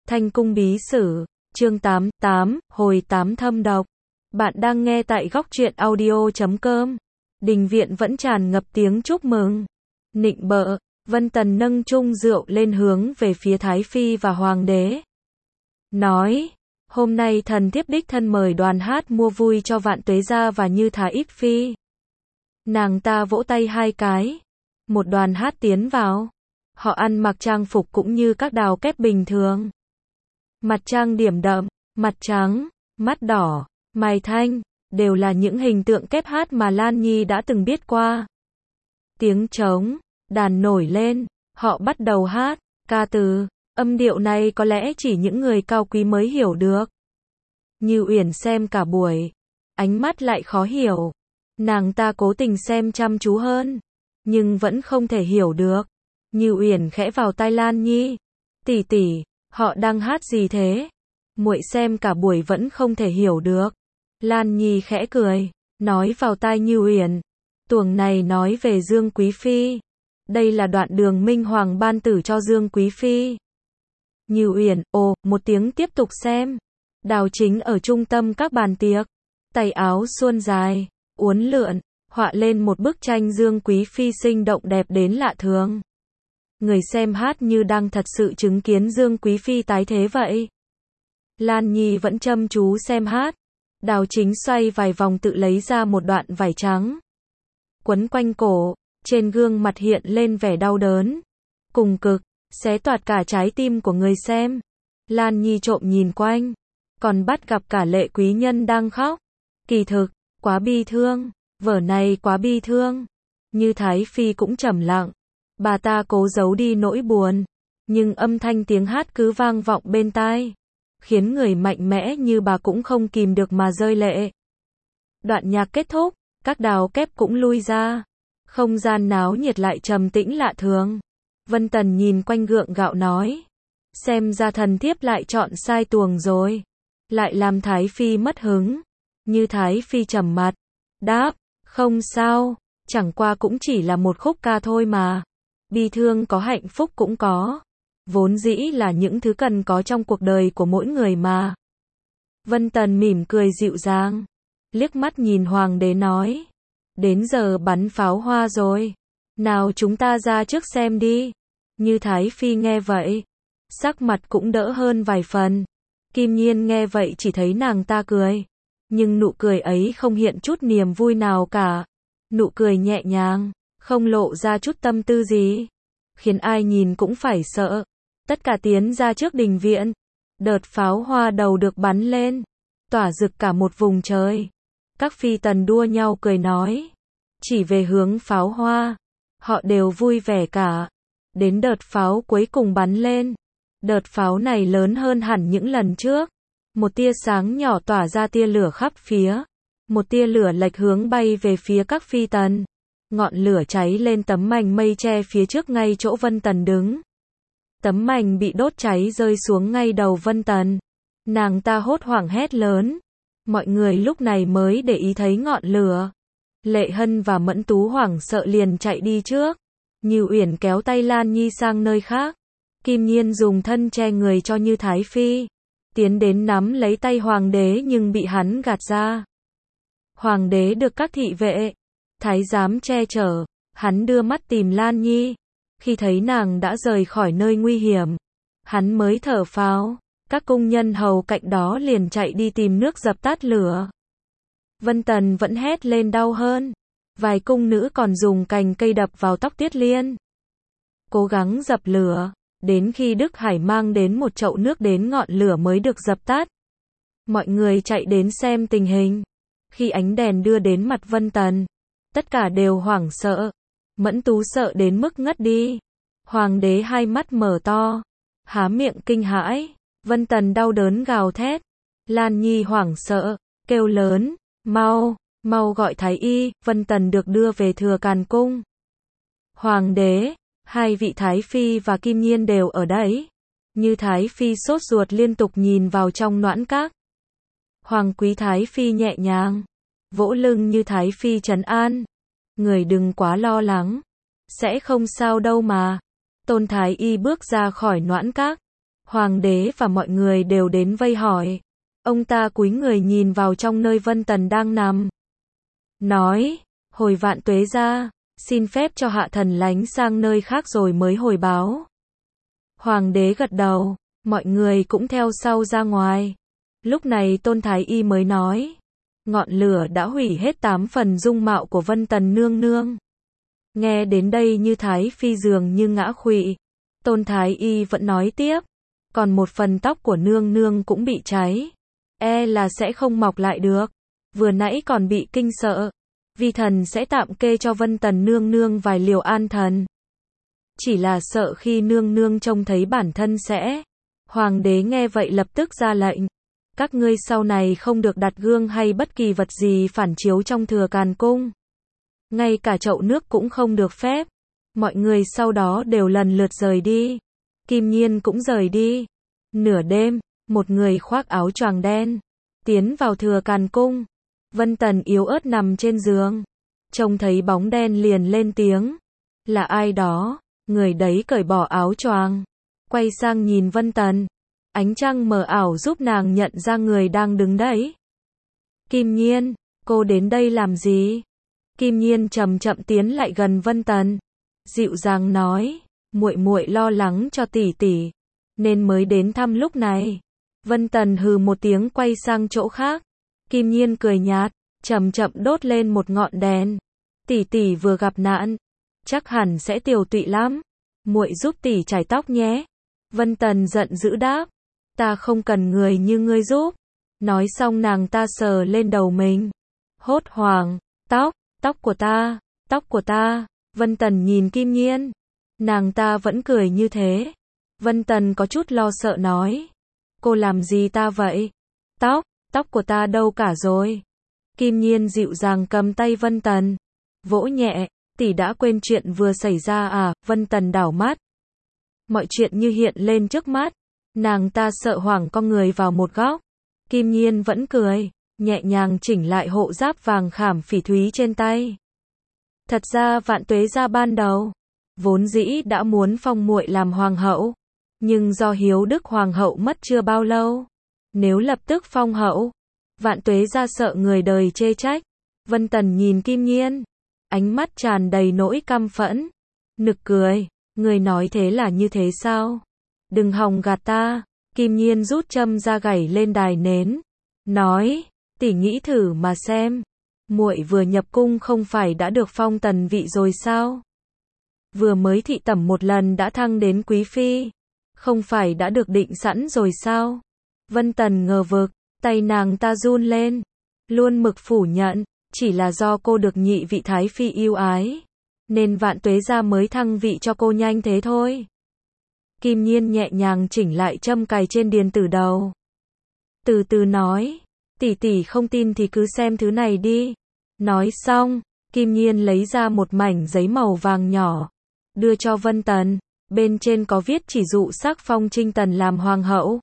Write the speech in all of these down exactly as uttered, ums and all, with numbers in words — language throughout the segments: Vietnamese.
Thanh cung bí sử, chương tám, tám, hồi tám thâm độc. Bạn đang nghe tại góc truyện audio chấm com. Đình viện vẫn tràn ngập tiếng chúc mừng. Nịnh bợ, Vân Tần nâng chung rượu lên hướng về phía Thái Phi và Hoàng đế. Nói, hôm nay thần thiếp đích thân mời đoàn hát mua vui cho Vạn Tuế gia và Như Thái ít phi. Nàng ta vỗ tay hai cái. Một đoàn hát tiến vào. Họ ăn mặc trang phục cũng như các đào kép bình thường. Mặt trang điểm đậm, mặt trắng, mắt đỏ, mày thanh, đều là những hình tượng kép hát mà Lan Nhi đã từng biết qua. Tiếng trống, đàn nổi lên, họ bắt đầu hát, ca từ, âm điệu này có lẽ chỉ những người cao quý mới hiểu được. Như Uyển xem cả buổi, ánh mắt lại khó hiểu. Nàng ta cố tình xem chăm chú hơn, nhưng vẫn không thể hiểu được. Như Uyển khẽ vào tai Lan Nhi, tỷ tỷ, họ đang hát gì thế? Muội xem cả buổi vẫn không thể hiểu được. Lan Nhi khẽ cười, nói vào tai Như Uyển, tuồng này nói về Dương Quý Phi. Đây là đoạn đường Minh Hoàng ban tử cho Dương Quý Phi. Như Uyển, ồ, một tiếng tiếp tục xem. Đào Chính ở trung tâm các bàn tiệc, tay áo suôn dài, uốn lượn, họa lên một bức tranh Dương Quý Phi sinh động đẹp đến lạ thường. Người xem hát như đang thật sự chứng kiến Dương Quý Phi tái thế vậy. Lan Nhi vẫn chăm chú xem hát. Đào Chính xoay vài vòng tự lấy ra một đoạn vải trắng, quấn quanh cổ, trên gương mặt hiện lên vẻ đau đớn, cùng cực, xé toạc cả trái tim của người xem. Lan Nhi trộm nhìn quanh, còn bắt gặp cả Lệ quý nhân đang khóc. Kỳ thực, quá bi thương, vở này quá bi thương. Như Thái Phi cũng trầm lặng. Bà ta cố giấu đi nỗi buồn, nhưng âm thanh tiếng hát cứ vang vọng bên tai, khiến người mạnh mẽ như bà cũng không kìm được mà rơi lệ. Đoạn nhạc kết thúc, các đào kép cũng lui ra. Không gian náo nhiệt lại trầm tĩnh lạ thường. Vân Tần nhìn quanh gượng gạo nói, xem ra thần thiếp lại chọn sai tuồng rồi, lại làm Thái Phi mất hứng. Như Thái Phi trầm mặt, đáp, không sao, chẳng qua cũng chỉ là một khúc ca thôi mà. Bi thương có hạnh phúc cũng có, vốn dĩ là những thứ cần có trong cuộc đời của mỗi người mà. Vân Tần mỉm cười dịu dàng, liếc mắt nhìn Hoàng đế nói, đến giờ bắn pháo hoa rồi, nào chúng ta ra trước xem đi. Như Thái Phi nghe vậy, sắc mặt cũng đỡ hơn vài phần. Kim Nhiên nghe vậy chỉ thấy nàng ta cười, nhưng nụ cười ấy không hiện chút niềm vui nào cả. Nụ cười nhẹ nhàng, không lộ ra chút tâm tư gì, khiến ai nhìn cũng phải sợ. Tất cả tiến ra trước đình viện. Đợt pháo hoa đầu được bắn lên, tỏa rực cả một vùng trời. Các phi tần đua nhau cười nói, chỉ về hướng pháo hoa, họ đều vui vẻ cả. Đến đợt pháo cuối cùng bắn lên, đợt pháo này lớn hơn hẳn những lần trước. Một tia sáng nhỏ tỏa ra tia lửa khắp phía, một tia lửa lệch hướng bay về phía các phi tần. Ngọn lửa cháy lên tấm mành mây che phía trước ngay chỗ Vân Tần đứng. Tấm mành bị đốt cháy rơi xuống ngay đầu Vân Tần. Nàng ta hốt hoảng hét lớn. Mọi người lúc này mới để ý thấy ngọn lửa. Lệ Hân và Mẫn Tú hoảng sợ liền chạy đi trước. Như Uyển kéo tay Lan Nhi sang nơi khác. Kim Nhiên dùng thân che người cho Như Thái Phi, tiến đến nắm lấy tay Hoàng đế nhưng bị hắn gạt ra. Hoàng đế được các thị vệ, thái giám che chở, hắn đưa mắt tìm Lan Nhi. Khi thấy nàng đã rời khỏi nơi nguy hiểm, hắn mới thở phào. Các cung nhân hầu cạnh đó liền chạy đi tìm nước dập tắt lửa. Vân Tần vẫn hét lên đau hơn. Vài cung nữ còn dùng cành cây đập vào tóc Tiết Liên, cố gắng dập lửa, đến khi Đức Hải mang đến một chậu nước đến ngọn lửa mới được dập tắt. Mọi người chạy đến xem tình hình. Khi ánh đèn đưa đến mặt Vân Tần, tất cả đều hoảng sợ. Mẫn Tú sợ đến mức ngất đi. Hoàng đế hai mắt mở to, há miệng kinh hãi. Vân Tần đau đớn gào thét. Lan Nhi hoảng sợ, kêu lớn, mau, mau gọi thái y. Vân Tần được đưa về Thừa Càn cung. Hoàng đế, hai vị Thái Phi và Kim Nhiên đều ở đấy. Như Thái Phi sốt ruột liên tục nhìn vào trong noãn các. Hoàng quý Thái Phi nhẹ nhàng vỗ lưng Như Thái Phi trấn an, người đừng quá lo lắng, sẽ không sao đâu mà. Tôn Thái Y bước ra khỏi noãn các. Hoàng đế và mọi người đều đến vây hỏi. Ông ta cúi người nhìn vào trong nơi Vân Tần đang nằm. Nói, hồi Vạn Tuế gia, xin phép cho hạ thần lánh sang nơi khác rồi mới hồi báo. Hoàng đế gật đầu, mọi người cũng theo sau ra ngoài. Lúc này Tôn Thái Y mới nói, ngọn lửa đã hủy hết tám phần dung mạo của Vân Tần nương nương. Nghe đến đây như Thái Phi dường như ngã khuỵu. Tôn Thái Y vẫn nói tiếp, còn một phần tóc của nương nương cũng bị cháy. E là sẽ không mọc lại được. Vừa nãy còn bị kinh sợ. Vi thần sẽ tạm kê cho Vân Tần nương nương vài liều an thần. Chỉ là sợ khi nương nương trông thấy bản thân sẽ. Hoàng đế nghe vậy lập tức ra lệnh. Các ngươi sau này không được đặt gương hay bất kỳ vật gì phản chiếu trong thừa càn cung. Ngay cả chậu nước cũng không được phép. Mọi người sau đó đều lần lượt rời đi. Kim Nhiên cũng rời đi. Nửa đêm, một người khoác áo choàng đen, tiến vào thừa càn cung. Vân Tần yếu ớt nằm trên giường. Trông thấy bóng đen liền lên tiếng. Là ai đó? Người đấy cởi bỏ áo choàng. Quay sang nhìn Vân Tần. Ánh trăng mờ ảo giúp nàng nhận ra người đang đứng đấy. Kim Nhiên, cô đến đây làm gì? Kim Nhiên chậm chậm tiến lại gần Vân Tần. Dịu dàng nói, muội muội lo lắng cho tỷ tỷ, nên mới đến thăm lúc này. Vân Tần hừ một tiếng quay sang chỗ khác. Kim Nhiên cười nhạt, chậm chậm đốt lên một ngọn đèn. Tỷ tỷ vừa gặp nạn, chắc hẳn sẽ tiều tụy lắm. Muội giúp tỷ chải tóc nhé. Vân Tần giận dữ đáp, ta không cần người như ngươi giúp. Nói xong nàng ta sờ lên đầu mình. Hốt hoảng, tóc, tóc của ta, tóc của ta. Vân Tần nhìn Kim Nhiên. Nàng ta vẫn cười như thế. Vân Tần có chút lo sợ nói, cô làm gì ta vậy? Tóc, tóc của ta đâu cả rồi? Kim Nhiên dịu dàng cầm tay Vân Tần, vỗ nhẹ, tỷ đã quên chuyện vừa xảy ra à? Vân Tần đảo mắt. Mọi chuyện như hiện lên trước mắt. Nàng ta sợ hoảng con người vào một góc. Kim Nhiên vẫn cười, nhẹ nhàng chỉnh lại hộ giáp vàng khảm phỉ thúy trên tay. Thật ra Vạn Tuế gia ban đầu vốn dĩ đã muốn phong muội làm hoàng hậu, nhưng do hiếu đức hoàng hậu mất chưa bao lâu, nếu lập tức phong hậu, Vạn Tuế gia sợ người đời chê trách. Vân Tần nhìn Kim Nhiên, ánh mắt tràn đầy nỗi căm phẫn. Nực cười, người nói thế là như thế sao? Đừng hòng gạt ta. Kim Nhiên rút châm ra gảy lên đài nến, nói, tỷ nghĩ thử mà xem, muội vừa nhập cung không phải đã được phong tần vị rồi sao? Vừa mới thị tẩm một lần đã thăng đến quý phi, không phải đã được định sẵn rồi sao? Vân Tần ngờ vực, tay nàng ta run lên, luôn mực phủ nhận, chỉ là do cô được nhị vị thái phi yêu ái, nên Vạn Tuế gia mới thăng vị cho cô nhanh thế thôi. Kim Nhiên nhẹ nhàng chỉnh lại châm cài trên điền tử đầu. Từ từ nói, tỷ tỷ không tin thì cứ xem thứ này đi. Nói xong, Kim Nhiên lấy ra một mảnh giấy màu vàng nhỏ, đưa cho Vân Tần, bên trên có viết chỉ dụ sắc phong Trinh Tần làm hoàng hậu.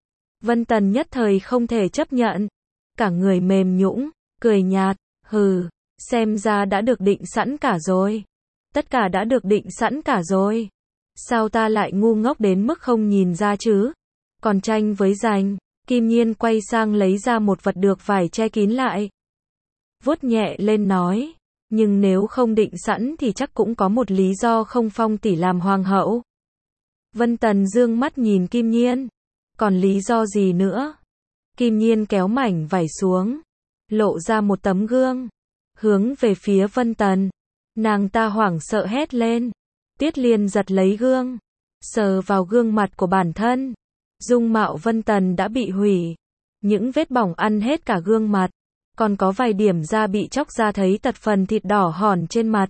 Vân Tần nhất thời không thể chấp nhận, cả người mềm nhũn, cười nhạt, hừ, xem ra đã được định sẵn cả rồi. Tất cả đã được định sẵn cả rồi. Sao ta lại ngu ngốc đến mức không nhìn ra chứ? Còn tranh với giành. Kim Nhiên quay sang lấy ra một vật được vải che kín lại. Vuốt nhẹ lên nói, nhưng nếu không định sẵn thì chắc cũng có một lý do không phong tỷ làm hoàng hậu. Vân Tần dương mắt nhìn Kim Nhiên. Còn lý do gì nữa? Kim Nhiên kéo mảnh vải xuống, lộ ra một tấm gương, hướng về phía Vân Tần. Nàng ta hoảng sợ hét lên. Tiết Liên giật lấy gương, sờ vào gương mặt của bản thân. Dung mạo Vân Tần đã bị hủy, những vết bỏng ăn hết cả gương mặt, còn có vài điểm da bị chóc ra thấy tật phần thịt đỏ hòn trên mặt.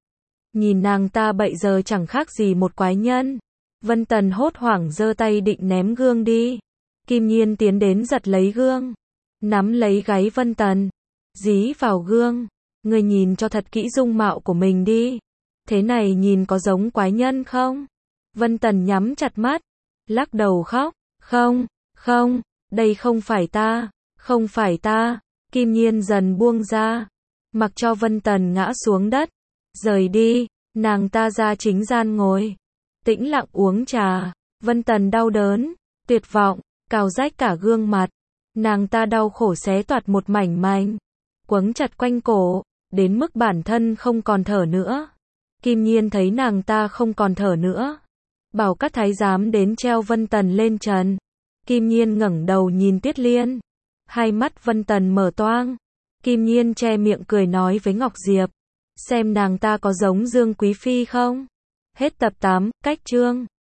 Nhìn nàng ta bây giờ chẳng khác gì một quái nhân. Vân Tần hốt hoảng giơ tay định ném gương đi. Kim Nhiên tiến đến giật lấy gương, nắm lấy gáy Vân Tần, dí vào gương. Người nhìn cho thật kỹ dung mạo của mình đi. Thế này nhìn có giống quái nhân không? Vân Tần nhắm chặt mắt, lắc đầu khóc. Không, không, đây không phải ta, không phải ta. Kim Nhiên dần buông ra, mặc cho Vân Tần ngã xuống đất. Rời đi, nàng ta ra chính gian ngồi, tĩnh lặng uống trà. Vân Tần đau đớn, Tuyệt vọng, cào rách cả gương mặt. Nàng ta đau khổ xé toạc một mảnh mảnh, quấn chặt quanh cổ, đến mức bản thân không còn thở nữa. Kim Nhiên thấy nàng ta không còn thở nữa, bảo các thái giám đến treo Vân Tần lên trần. Kim Nhiên ngẩng đầu nhìn Tiết Liên, hai mắt Vân Tần mở toang. Kim Nhiên che miệng cười nói với Ngọc Diệp, xem nàng ta có giống Dương Quý Phi không? Hết tập tám, cách chương.